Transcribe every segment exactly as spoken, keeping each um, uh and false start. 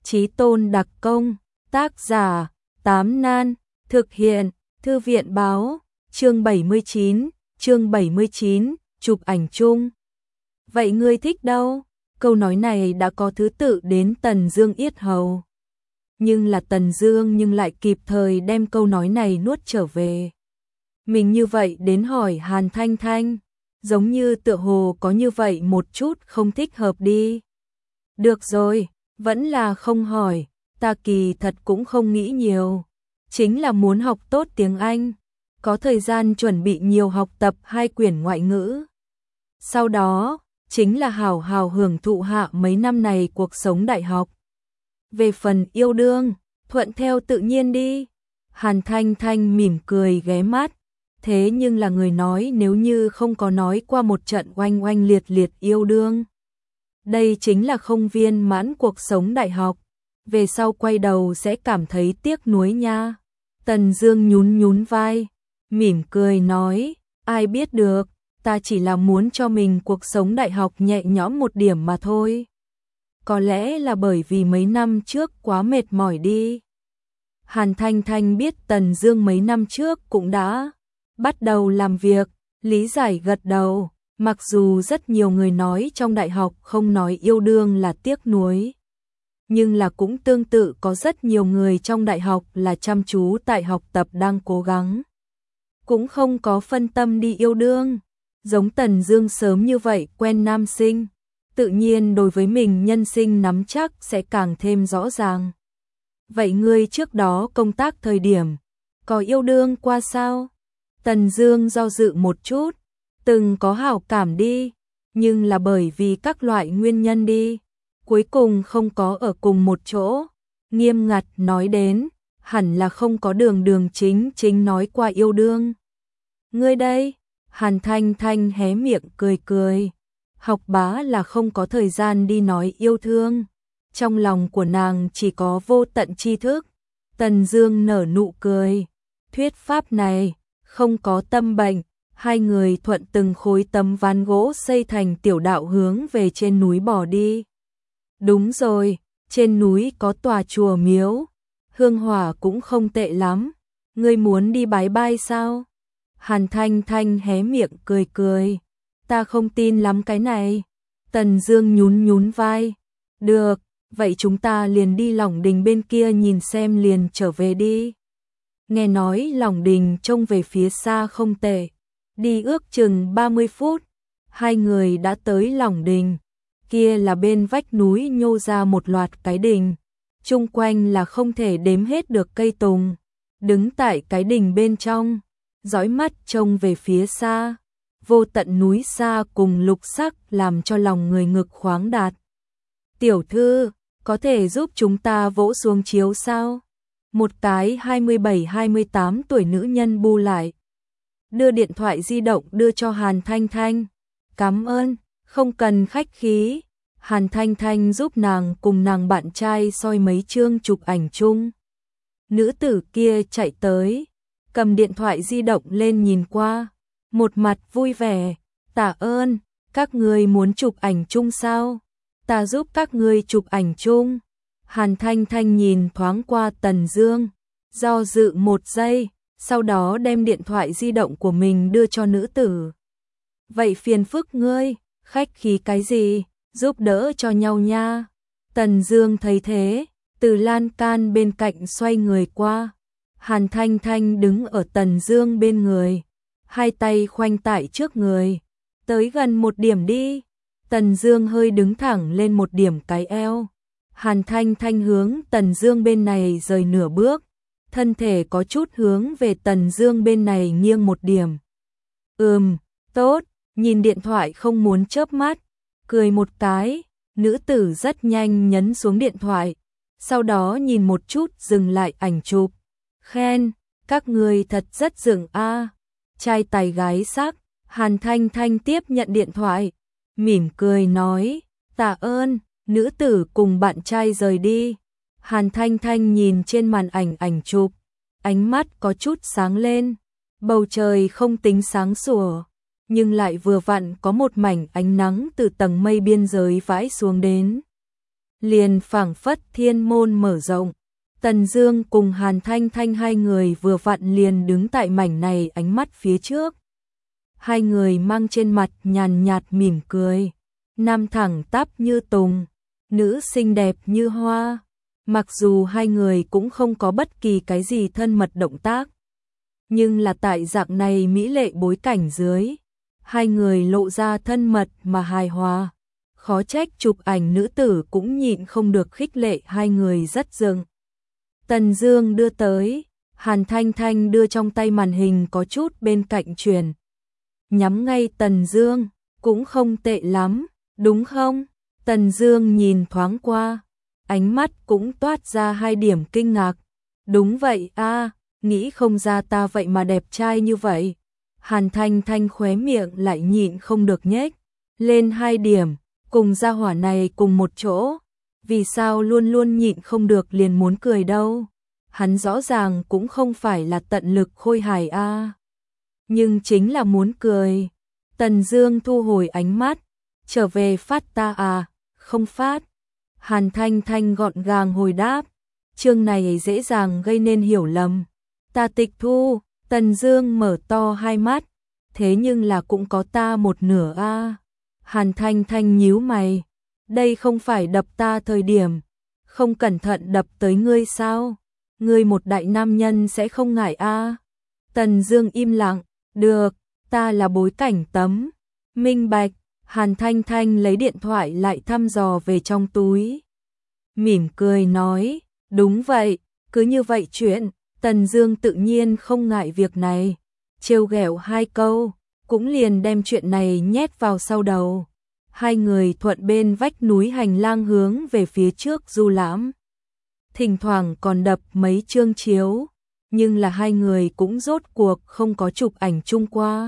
Chí Tôn đặc công, tác giả, Tám Nan, thực hiện, Thư viện báo, chương bảy mươi chín, chương bảy mươi chín, chụp ảnh chung. Vậy ngươi thích đâu? Câu nói này đã có thứ tự đến Tần Dương yết hầu. Nhưng là Tần Dương nhưng lại kịp thời đem câu nói này nuốt trở về. Mình như vậy đến hỏi Hàn Thanh Thanh, giống như tựa hồ có như vậy một chút không thích hợp đi. Được rồi, vẫn là không hỏi, ta kỳ thật cũng không nghĩ nhiều. Chính là muốn học tốt tiếng Anh, có thời gian chuẩn bị nhiều học tập hai quyển ngoại ngữ. Sau đó, chính là hào hào hưởng thụ hạ mấy năm này cuộc sống đại học. Về phần yêu đương, thuận theo tự nhiên đi. Hàn Thanh Thanh mỉm cười ghé mắt. Thế nhưng là người nói nếu như không có nói qua một trận oanh oanh liệt liệt yêu đương. Đây chính là không viên mãn cuộc sống đại học. Về sau quay đầu sẽ cảm thấy tiếc nuối nha. Tần Dương nhún nhún vai, mỉm cười nói, ai biết được, ta chỉ là muốn cho mình cuộc sống đại học nhẹ nhõm một điểm mà thôi. Có lẽ là bởi vì mấy năm trước quá mệt mỏi đi. Hàn Thanh Thanh biết Tần Dương mấy năm trước cũng đã bắt đầu làm việc, lý giải gật đầu, mặc dù rất nhiều người nói trong đại học không nói yêu đương là tiếc nuối. Nhưng là cũng tương tự có rất nhiều người trong đại học là chăm chú tại học tập đang cố gắng. Cũng không có phân tâm đi yêu đương. Giống Tần Dương sớm như vậy quen nam sinh, tự nhiên đối với mình nhân sinh nắm chắc sẽ càng thêm rõ ràng. Vậy ngươi trước đó công tác thời điểm, có yêu đương qua sao? Tần Dương do dự một chút, từng có hảo cảm đi, nhưng là bởi vì các loại nguyên nhân đi. Cuối cùng không có ở cùng một chỗ, nghiêm ngặt nói đến, hẳn là không có đường đường chính chính nói qua yêu đương. Ngươi đây, Hàn Thanh Thanh hé miệng cười cười, học bá là không có thời gian đi nói yêu thương, trong lòng của nàng chỉ có vô tận tri thức. Tần Dương nở nụ cười, thuyết pháp này, không có tâm bệnh, hai người thuận từng khối tấm ván gỗ xây thành tiểu đạo hướng về trên núi bỏ đi. Đúng rồi, trên núi có tòa chùa miếu, hương hỏa cũng không tệ lắm, ngươi muốn đi bái bai sao? Hàn Thanh Thanh hé miệng cười cười, ta không tin lắm cái này. Tần Dương nhún nhún vai, được, vậy chúng ta liền đi Lỏng Đình bên kia nhìn xem liền trở về đi. Nghe nói Lỏng Đình trông về phía xa không tệ, đi ước chừng ba mươi phút, hai người đã tới Lỏng Đình. Kia là bên vách núi nhô ra một loạt cái đình, chung quanh là không thể đếm hết được cây tùng. Đứng tại cái đình bên trong, dõi mắt trông về phía xa, vô tận núi xa cùng lục sắc làm cho lòng người ngực khoáng đạt. Tiểu thư, có thể giúp chúng ta vỗ xuống chiếu sao? Một cái hai mươi bảy hai mươi tám tuổi nữ nhân bu lại, đưa điện thoại di động đưa cho Hàn Thanh Thanh. Cảm ơn. Không cần khách khí, Hàn Thanh Thanh giúp nàng cùng nàng bạn trai soi mấy chương chụp ảnh chung. Nữ tử kia chạy tới, cầm điện thoại di động lên nhìn qua, một mặt vui vẻ, tạ ơn, các ngươi muốn chụp ảnh chung sao? Ta giúp các ngươi chụp ảnh chung. Hàn Thanh Thanh nhìn thoáng qua Tần Dương, do dự một giây, sau đó đem điện thoại di động của mình đưa cho nữ tử. Vậy phiền phức ngươi. Khách khí cái gì, giúp đỡ cho nhau nha. Tần Dương thấy thế, từ lan can bên cạnh xoay người qua. Hàn Thanh Thanh đứng ở Tần Dương bên người, hai tay khoanh tại trước người. Tới gần một điểm đi. Tần Dương hơi đứng thẳng lên một điểm cái eo. Hàn Thanh Thanh hướng Tần Dương bên này rời nửa bước, thân thể có chút hướng về Tần Dương bên này nghiêng một điểm. Ừm, tốt. Nhìn điện thoại không muốn chớp mắt, cười một cái, nữ tử rất nhanh nhấn xuống điện thoại, sau đó nhìn một chút dừng lại ảnh chụp, khen, các người thật rất dựng a, trai tài gái sắc. Hàn Thanh Thanh tiếp nhận điện thoại, mỉm cười nói, tạ ơn, nữ tử cùng bạn trai rời đi. Hàn Thanh Thanh nhìn trên màn ảnh ảnh chụp, ánh mắt có chút sáng lên, bầu trời không tính sáng sủa, nhưng lại vừa vặn có một mảnh ánh nắng từ tầng mây biên giới vãi xuống đến. liền phảng phất thiên môn mở rộng. Tần Dương cùng Hàn Thanh Thanh hai người vừa vặn liền đứng tại mảnh này ánh mắt phía trước. Hai người mang trên mặt nhàn nhạt mỉm cười, nam thẳng tắp như tùng, nữ xinh đẹp như hoa. Mặc dù hai người cũng không có bất kỳ cái gì thân mật động tác, nhưng là tại dạng này mỹ lệ bối cảnh dưới, hai người lộ ra thân mật mà hài hòa. Khó trách chụp ảnh nữ tử cũng nhịn không được khích lệ hai người rất dừng. Tần Dương đưa tới, Hàn Thanh Thanh đưa trong tay màn hình có chút bên cạnh truyền. Nhắm ngay Tần Dương, cũng không tệ lắm, đúng không? Tần Dương nhìn thoáng qua, ánh mắt cũng toát ra hai điểm kinh ngạc. Đúng vậy a, nghĩ không ra ta vậy mà đẹp trai như vậy. Hàn Thanh Thanh khóe miệng lại nhịn không được nhếch lên hai điểm, cùng gia hỏa này cùng một chỗ, vì sao luôn luôn nhịn không được liền muốn cười đâu. Hắn rõ ràng cũng không phải là tận lực khôi hài a, nhưng chính là muốn cười. Tần Dương thu hồi ánh mắt, trở về phát ta à, không phát. Hàn Thanh Thanh gọn gàng hồi đáp, chương này dễ dàng gây nên hiểu lầm. Ta tịch thu. Tần Dương mở to hai mắt, thế nhưng là cũng có ta một nửa a. Hàn Thanh Thanh nhíu mày, đây không phải đập ta thời điểm, không cẩn thận đập tới ngươi sao? Ngươi một đại nam nhân sẽ không ngại a? Tần Dương im lặng, được, ta là bối cảnh tấm. Minh bạch. Hàn Thanh Thanh lấy điện thoại lại thăm dò về trong túi, mỉm cười nói, đúng vậy, cứ như vậy chuyện. Tần Dương tự nhiên không ngại việc này, trêu ghẹo hai câu, cũng liền đem chuyện này nhét vào sau đầu. Hai người thuận bên vách núi hành lang hướng về phía trước du lãm. Thỉnh thoảng còn đập mấy chương chiếu, nhưng là hai người cũng rốt cuộc không có chụp ảnh chung qua.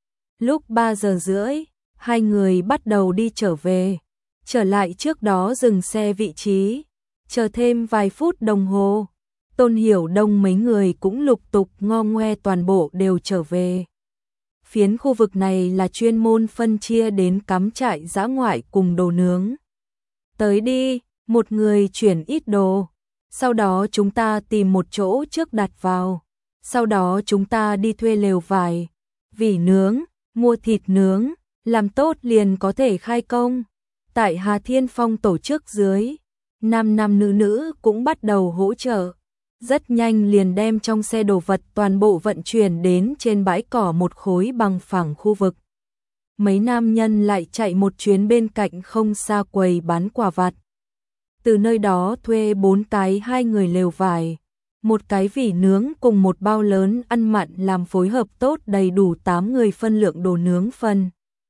Lúc ba giờ rưỡi, hai người bắt đầu đi trở về, trở lại trước đó dừng xe vị trí, chờ thêm vài phút đồng hồ. Tôn Hiểu Đông mấy người cũng lục tục ngo ngoe toàn bộ đều trở về. Phiến khu vực này là chuyên môn phân chia đến cắm trại dã ngoại cùng đồ nướng. Tới đi, một người chuyển ít đồ, sau đó chúng ta tìm một chỗ trước đặt vào, sau đó chúng ta đi thuê lều vải, vỉ nướng, mua thịt nướng, làm tốt liền có thể khai công. Tại Hà Thiên Phong tổ chức dưới, nam nam nữ nữ cũng bắt đầu hỗ trợ. Rất nhanh liền đem trong xe đồ vật toàn bộ vận chuyển đến trên bãi cỏ một khối bằng phẳng khu vực. Mấy nam nhân lại chạy một chuyến bên cạnh không xa quầy bán quà vặt. Từ nơi đó thuê bốn cái hai người lều vải, một cái vỉ nướng cùng một bao lớn ăn mặn làm phối hợp tốt đầy đủ tám người phân lượng đồ nướng phần.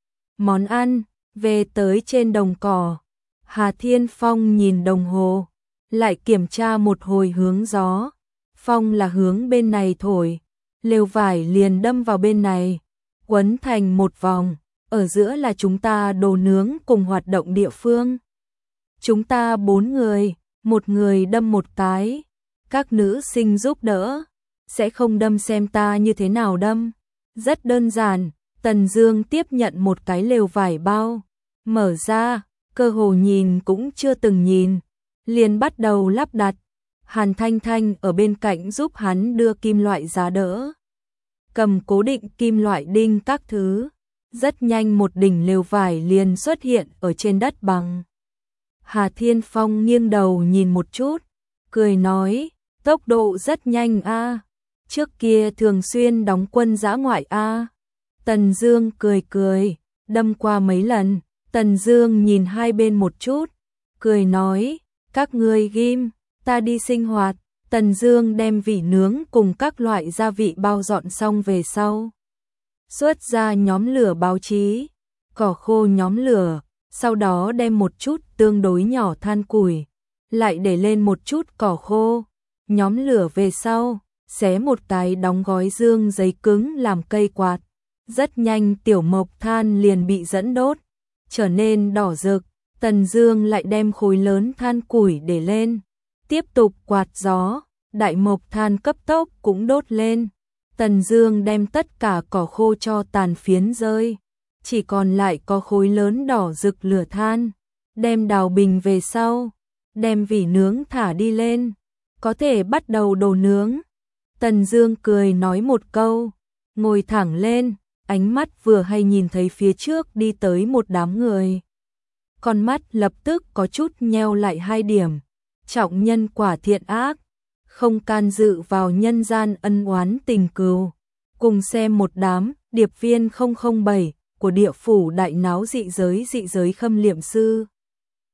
Món ăn, về tới trên đồng cỏ. Hà Thiên Phong nhìn đồng hồ, lại kiểm tra một hồi hướng gió. Phong là hướng bên này thổi, lều vải liền đâm vào bên này, quấn thành một vòng, ở giữa là chúng ta đồ nướng cùng hoạt động địa phương. Chúng ta bốn người, một người đâm một cái, các nữ sinh giúp đỡ, sẽ không đâm xem ta như thế nào đâm. Rất đơn giản, Tần Dương tiếp nhận một cái lều vải bao, mở ra, cơ hồ nhìn cũng chưa từng nhìn, liền bắt đầu lắp đặt. Hàn Thanh Thanh ở bên cạnh giúp hắn đưa kim loại giá đỡ, cầm cố định kim loại đinh các thứ. Rất nhanh một đỉnh lều vải liền xuất hiện ở trên đất bằng. Hà Thiên Phong nghiêng đầu nhìn một chút, cười nói, tốc độ rất nhanh a, trước kia thường xuyên đóng quân dã ngoại a. Tần Dương cười cười, đâm qua mấy lần. Tần Dương nhìn hai bên một chút, cười nói, các ngươi ghim, ta đi sinh hoạt. Tần Dương đem vỉ nướng cùng các loại gia vị bao dọn xong về sau, xuất ra nhóm lửa báo chí, cỏ khô nhóm lửa, sau đó đem một chút tương đối nhỏ than củi, lại để lên một chút cỏ khô, nhóm lửa về sau, xé một cái đóng gói dương giấy cứng làm cây quạt. Rất nhanh tiểu mộc than liền bị dẫn đốt, trở nên đỏ rực. Tần Dương lại đem khối lớn than củi để lên, tiếp tục quạt gió, đại mộc than cấp tốc cũng đốt lên. Tần Dương đem tất cả cỏ khô cho tàn phiến rơi, chỉ còn lại có khối lớn đỏ rực lửa than, đem đào bình về sau, đem vỉ nướng thả đi lên, có thể bắt đầu đồ nướng. Tần Dương cười nói một câu, ngồi thẳng lên, ánh mắt vừa hay nhìn thấy phía trước đi tới một đám người. Con mắt lập tức có chút nheo lại hai điểm, trọng nhân quả thiện ác, không can dự vào nhân gian ân oán tình cừu. Cùng xem một đám điệp viên không không bảy của địa phủ đại náo dị giới dị giới khâm liệm sư.